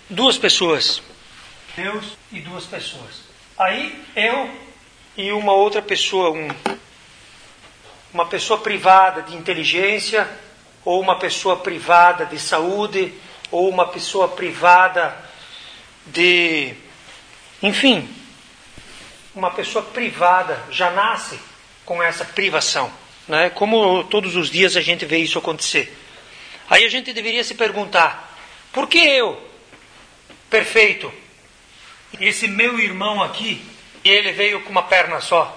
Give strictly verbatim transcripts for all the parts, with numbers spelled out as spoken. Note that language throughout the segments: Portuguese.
duas pessoas. Deus e duas pessoas. Aí eu e uma outra pessoa, um, uma pessoa privada de inteligência, ou uma pessoa privada de saúde, ou uma pessoa privada de... Enfim, uma pessoa privada já nasce com essa privação, né? Como todos os dias a gente vê isso acontecer. Aí a gente deveria se perguntar, por que eu, perfeito, esse meu irmão aqui, ele veio com uma perna só?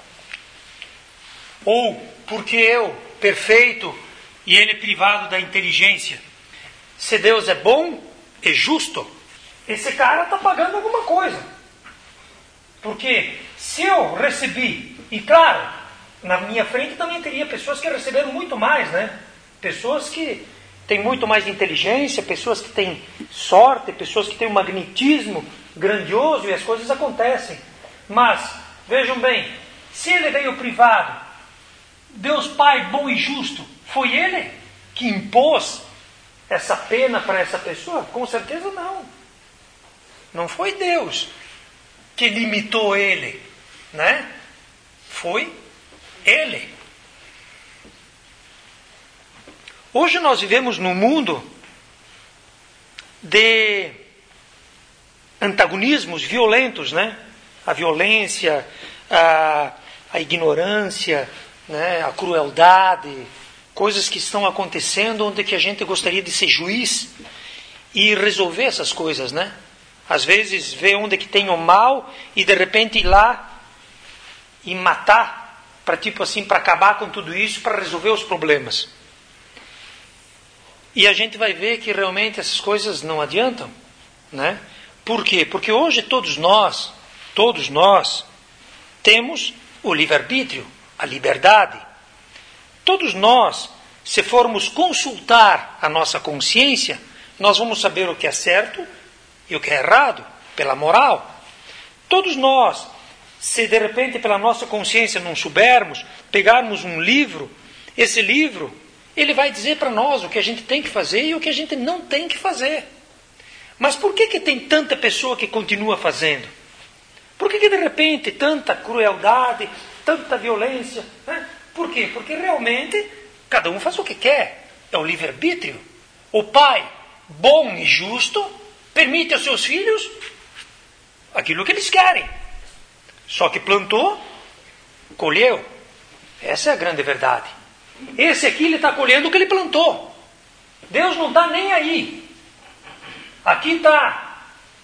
Ou porque eu, perfeito, e ele privado da inteligência? Se Deus é bom e justo, esse cara está pagando alguma coisa. Porque se eu recebi, e claro, na minha frente também teria pessoas que receberam muito mais, né? Pessoas que têm muito mais inteligência, pessoas que têm sorte, pessoas que têm um magnetismo grandioso e as coisas acontecem. Mas, vejam bem, se ele veio privado, Deus Pai bom e justo, foi ele que impôs essa pena para essa pessoa? Com certeza não. Não foi Deus que limitou ele, né? Foi ele. Hoje nós vivemos num mundo de antagonismos violentos, né? A violência, a, a ignorância, né? A crueldade, coisas que estão acontecendo onde que a gente gostaria de ser juiz e resolver essas coisas, né? Às vezes vê onde que tem o mal e de repente ir lá e matar, para tipo assim, para acabar com tudo isso, para resolver os problemas. E a gente vai ver que realmente essas coisas não adiantam, né? Por quê? Porque hoje todos nós, todos nós, temos o livre-arbítrio, a liberdade. Todos nós, se formos consultar a nossa consciência, nós vamos saber o que é certo e o que é errado, pela moral. Todos nós, se de repente pela nossa consciência não soubermos, pegarmos um livro, esse livro, ele vai dizer para nós o que a gente tem que fazer e o que a gente não tem que fazer. Mas por que que tem tanta pessoa que continua fazendo? Por que que de repente tanta crueldade, tanta violência? Né? Por quê? Porque realmente cada um faz o que quer. É o livre-arbítrio. O pai, bom e justo, permite aos seus filhos aquilo que eles querem. Só que plantou, colheu. Essa é a grande verdade. Esse aqui ele está colhendo o que ele plantou. Deus não está nem aí. Aqui está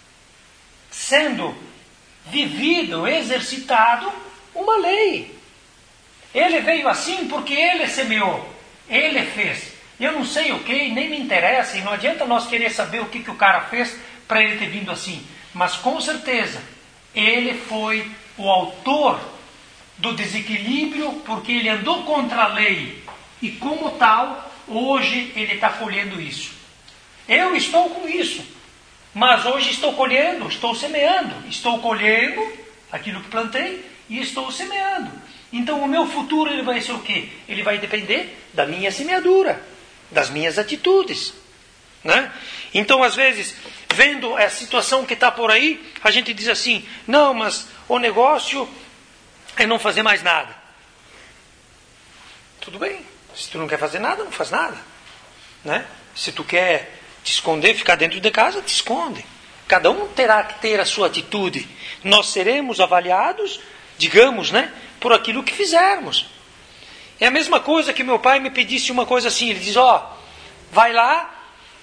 sendo vivido, exercitado uma lei. Ele veio assim porque ele semeou, ele fez. Eu não sei o que, nem me interessa, e não adianta nós querer saber o que, que o cara fez para ele ter vindo assim. Mas com certeza, ele foi o autor do desequilíbrio, porque ele andou contra a lei. E como tal, hoje ele está colhendo isso. Eu estou com isso. Mas hoje estou colhendo, estou semeando. Estou colhendo aquilo que plantei e estou semeando. Então o meu futuro ele vai ser o quê? Ele vai depender da minha semeadura, das minhas atitudes, né? Então às vezes, vendo a situação que está por aí, a gente diz assim, não, mas o negócio é não fazer mais nada. Tudo bem, se tu não quer fazer nada, não faz nada, né? Se tu quer te esconder, ficar dentro de casa, te esconde. Cada um terá que ter a sua atitude. Nós seremos avaliados, digamos, né, por aquilo que fizermos. É a mesma coisa que meu pai me pedisse uma coisa assim. Ele diz, ó, oh, vai lá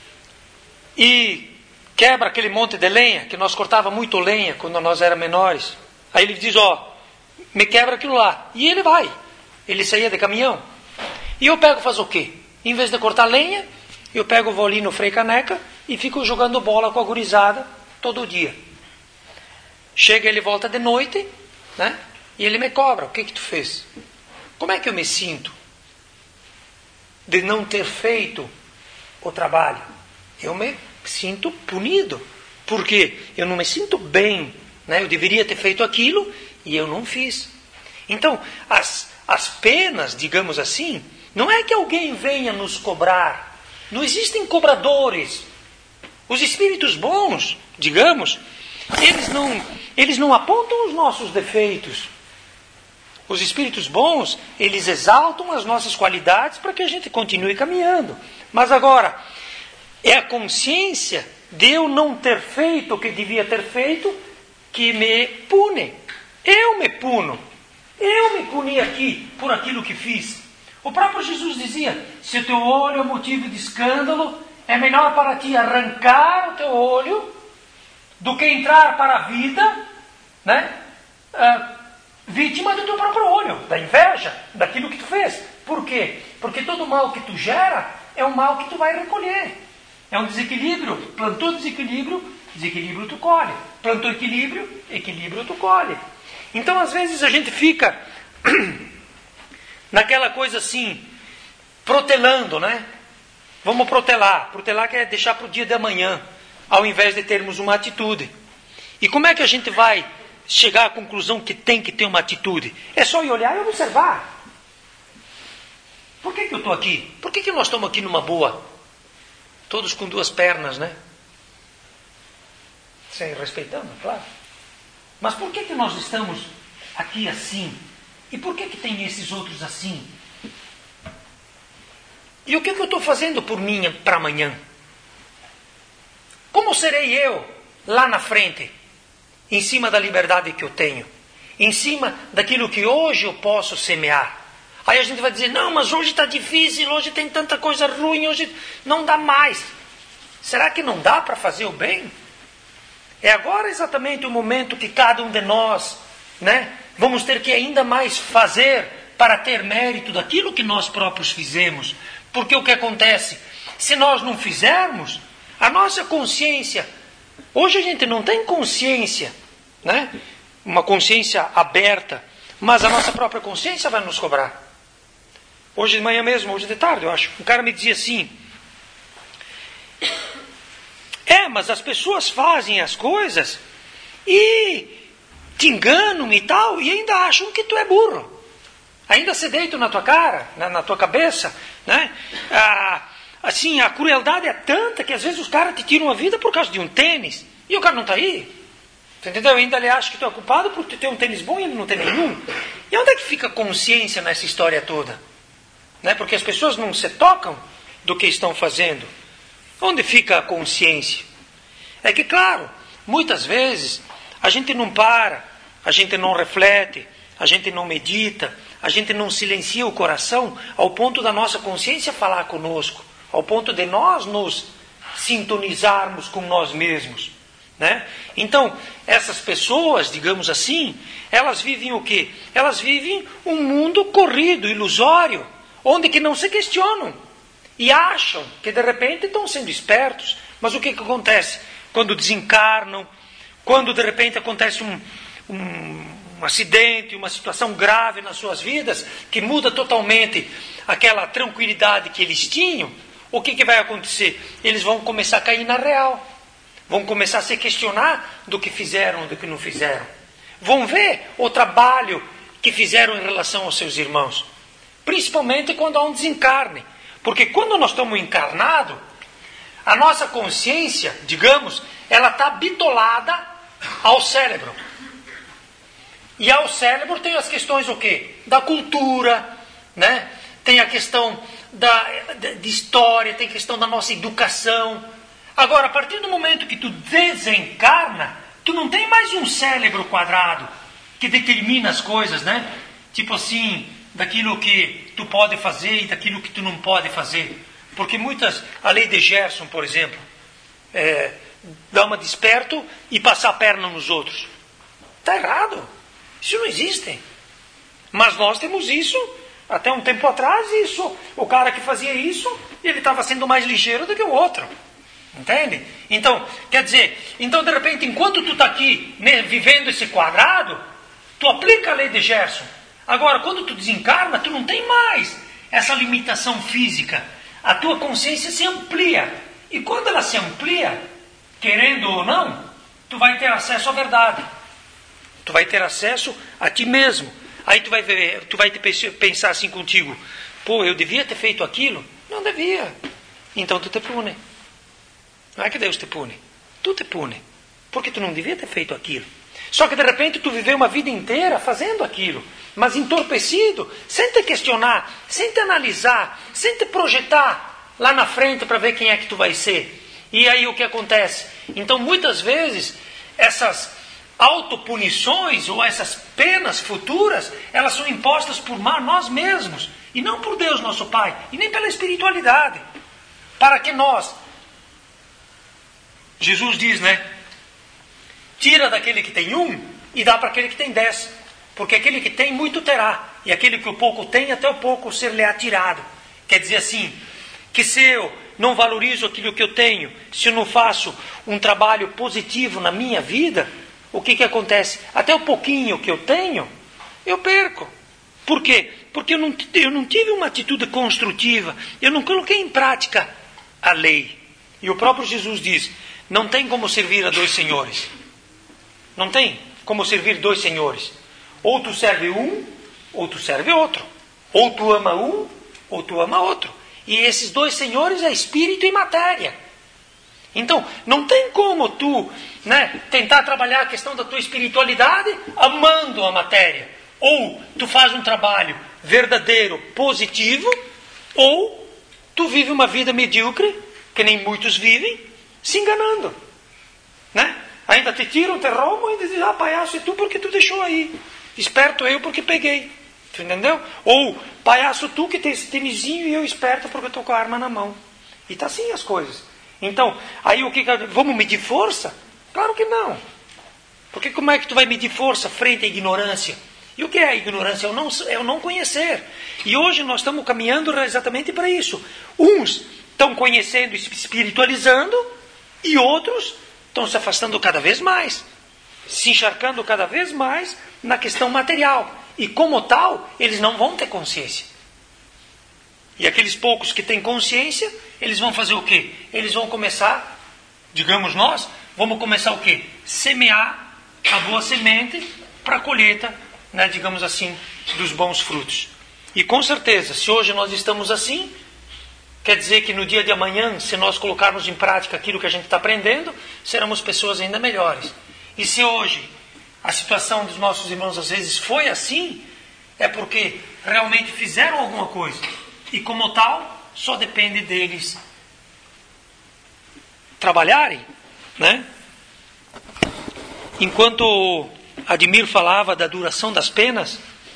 e quebra aquele monte de lenha, que nós cortava muito lenha quando nós éramos menores. Aí ele diz, ó, oh, me quebra aquilo lá. E ele vai. Ele saía de caminhão. E eu pego, faz o quê? Em vez de cortar lenha, eu pego, vou ali no Frei Caneca e fico jogando bola com a gurizada todo dia. Chega, ele volta de noite, né? E ele me cobra. O que que tu fez? Como é que eu me sinto de não ter feito o trabalho? Eu me sinto punido. Por quê? Eu não me sinto bem, né? Eu deveria ter feito aquilo e eu não fiz. Então, as, as penas, digamos assim, não é que alguém venha nos cobrar. Não existem cobradores. Os espíritos bons, digamos, eles não, eles não apontam os nossos defeitos. Os espíritos bons, eles exaltam as nossas qualidades para que a gente continue caminhando. Mas agora, é a consciência de eu não ter feito o que devia ter feito que me pune. Eu me puno. Eu me puni aqui por aquilo que fiz. O próprio Jesus dizia, se o teu olho é motivo de escândalo, é melhor para ti arrancar o teu olho do que entrar para a vida, né? Ah, vítima do teu próprio olho, da inveja, daquilo que tu fez. Por quê? Porque todo mal que tu gera é um mal que tu vai recolher. É um desequilíbrio. Plantou desequilíbrio, desequilíbrio tu colhe. Plantou equilíbrio, equilíbrio tu colhe. Então, às vezes, a gente fica naquela coisa assim, protelando, né? Vamos protelar. Protelar quer deixar para o dia de amanhã, ao invés de termos uma atitude. E como é que a gente vai chegar à conclusão que tem que ter uma atitude? É só ir olhar e observar. Por que que eu estou aqui? Por que que nós estamos aqui numa boa? Todos com duas pernas, né? Sem respeitando, claro. Mas por que que nós estamos aqui assim? E por que que tem esses outros assim? E o que que eu estou fazendo por mim para amanhã? Como serei eu lá na frente? Em cima da liberdade que eu tenho. Em cima daquilo que hoje eu posso semear. Aí a gente vai dizer, não, mas hoje está difícil, hoje tem tanta coisa ruim, hoje não dá mais. Será que não dá para fazer o bem? É agora exatamente o momento que cada um de nós, né, vamos ter que ainda mais fazer para ter mérito daquilo que nós próprios fizemos. Porque o que acontece? Se nós não fizermos, a nossa consciência, hoje a gente não tem consciência, né, uma consciência aberta, mas a nossa própria consciência vai nos cobrar. Hoje de manhã mesmo, hoje de tarde, eu acho, um cara me dizia assim, é, mas as pessoas fazem as coisas e te enganam e tal, e ainda acham que tu é burro. Ainda se deitam na tua cara, na, na tua cabeça, né? Ah, assim, a crueldade é tanta que às vezes os caras te tiram a vida por causa de um tênis, e o cara não está aí. Você entendeu? Ainda ele acha que tu é culpado por ter um tênis bom e ele não tem nenhum. E onde é que fica a consciência nessa história toda? Né? Porque as pessoas não se tocam do que estão fazendo. Onde fica a consciência? É que, claro, muitas vezes a gente não para, a gente não reflete, a gente não medita, a gente não silencia o coração ao ponto da nossa consciência falar conosco, ao ponto de nós nos sintonizarmos com nós mesmos. Né? Então, essas pessoas, digamos assim, elas vivem o quê? Elas vivem um mundo corrido, ilusório, onde que não se questionam e acham que de repente estão sendo espertos. Mas o que, que acontece? Quando desencarnam, quando de repente acontece um, um, um acidente, uma situação grave nas suas vidas, que muda totalmente aquela tranquilidade que eles tinham, o que, que vai acontecer? Eles vão começar a cair na real. Vão começar a se questionar do que fizeram, do que não fizeram. Vão ver o trabalho que fizeram em relação aos seus irmãos. Principalmente quando há um desencarne. Porque quando nós estamos encarnados, a nossa consciência, digamos, ela está bitolada ao cérebro. E ao cérebro tem as questões o quê? Da cultura, né? Tem a questão da, de história, tem a questão da nossa educação. Agora, a partir do momento que tu desencarna, tu não tem mais um cérebro quadrado que determina as coisas, né? Tipo assim, daquilo que tu pode fazer e daquilo que tu não pode fazer. Porque muitas, a lei de Gerson, por exemplo, é, dá uma desperto e passar a perna nos outros. Está errado. Isso não existe. Mas nós temos isso, até um tempo atrás, isso. O cara que fazia isso, ele estava sendo mais ligeiro do que o outro. Entende? Então, quer dizer, então de repente, enquanto tu está aqui, né, vivendo esse quadrado, tu aplica a lei de Gerson. Agora, quando tu desencarna, tu não tem mais essa limitação física. A tua consciência se amplia. E quando ela se amplia, querendo ou não, tu vai ter acesso à verdade. Tu vai ter acesso a ti mesmo. Aí tu vai, ver, tu vai pensar assim contigo, pô, eu devia ter feito aquilo? Não devia. Então tu te pune. Não é que Deus te pune. Tu te pune. Porque tu não devia ter feito aquilo. Só que de repente tu viveu uma vida inteira fazendo aquilo. Mas entorpecido, sem te questionar, sem te analisar, sem te projetar lá na frente para ver quem é que tu vai ser. E aí o que acontece? Então muitas vezes essas autopunições ou essas penas futuras, elas são impostas por nós mesmos. E não por Deus nosso Pai. E nem pela espiritualidade. Para que nós... Jesus diz, né? Tira daquele que tem um e dá para aquele que tem dez. Porque aquele que tem, muito terá. E aquele que o pouco tem, até o pouco ser-lhe-á tirado. Quer dizer assim, que se eu não valorizo aquilo que eu tenho, se eu não faço um trabalho positivo na minha vida, o que que acontece? Até o pouquinho que eu tenho, eu perco. Por quê? Porque eu não, eu não tive uma atitude construtiva. Eu não coloquei em prática a lei. E o próprio Jesus diz, não tem como servir a dois senhores. Não tem como servir dois senhores. Ou tu serve um, ou tu serve outro. Ou tu ama um, ou tu ama outro. E esses dois senhores é espírito e matéria. Então, não tem como tu, né, tentar trabalhar a questão da tua espiritualidade amando a matéria. Ou tu faz um trabalho verdadeiro, positivo, ou tu vive uma vida medíocre, que nem muitos vivem, se enganando. Né? Ainda te tiram, te roubam e ainda dizem, ah, palhaço, e tu porque tu deixou aí. Esperto eu porque peguei. Tu entendeu? Ou, palhaço tu que tem esse tênisinho e eu esperto porque eu estou com a arma na mão. E tá assim as coisas. Então, aí o que... Vamos medir força? Claro que não. Porque como é que tu vai medir força frente à ignorância? E o que é a ignorância? É o não, é o não conhecer. E hoje nós estamos caminhando exatamente para isso. Uns estão conhecendo e se espiritualizando e outros estão se afastando cada vez mais. Se encharcando cada vez mais na questão material. E como tal, eles não vão ter consciência. E aqueles poucos que têm consciência, eles vão fazer o quê? Eles vão começar, digamos nós, vamos começar o quê? Semear a boa semente para a colheita, né, digamos assim, dos bons frutos. E com certeza, se hoje nós estamos assim, quer dizer que no dia de amanhã, se nós colocarmos em prática aquilo que a gente está aprendendo, seremos pessoas ainda melhores. E se hoje a situação dos nossos irmãos às vezes foi assim, é porque realmente fizeram alguma coisa. E como tal, só depende deles trabalharem, né? Enquanto Admir falava da duração das penas,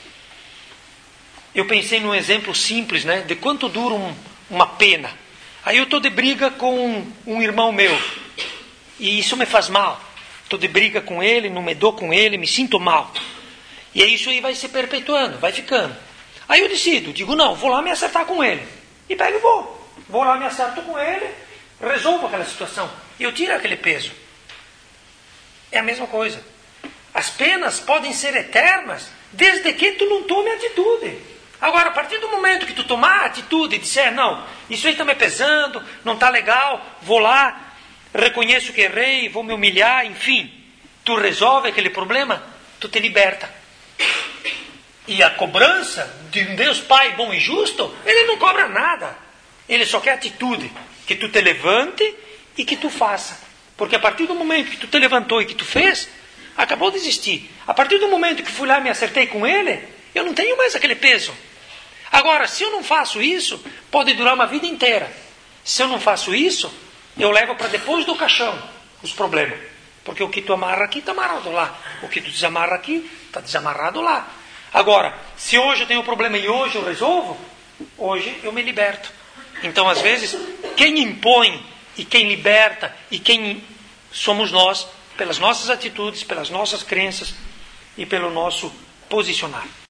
eu pensei num exemplo simples, né? De quanto dura um, uma pena. Aí eu estou de briga com um, um irmão meu. E isso me faz mal. Estou de briga com ele, não me dou com ele, me sinto mal. E aí isso aí vai se perpetuando, vai ficando. Aí eu decido, digo, não, vou lá me acertar com ele. E pego e vou. Vou lá, me acerto com ele, resolvo aquela situação. E eu tiro aquele peso. É a mesma coisa. As penas podem ser eternas, desde que tu não tome atitude. Agora, a partir do momento que tu tomar a atitude e disser, não, isso aí está me pesando, não está legal, vou lá, reconheço que errei, vou me humilhar, enfim. Tu resolve aquele problema, tu te liberta. E a cobrança de um Deus Pai bom e justo, ele não cobra nada. Ele só quer atitude. Que tu te levante e que tu faça. Porque a partir do momento que tu te levantou e que tu fez, acabou de existir. A partir do momento que fui lá e me acertei com ele, eu não tenho mais aquele peso. Agora, se eu não faço isso, pode durar uma vida inteira. Se eu não faço isso, eu levo para depois do caixão os problemas. Porque o que tu amarra aqui, está amarrado lá. O que tu desamarra aqui, está desamarrado lá. Agora, se hoje eu tenho um problema e hoje eu resolvo, hoje eu me liberto. Então, às vezes, quem impõe e quem liberta e quem somos nós, pelas nossas atitudes, pelas nossas crenças e pelo nosso posicionar.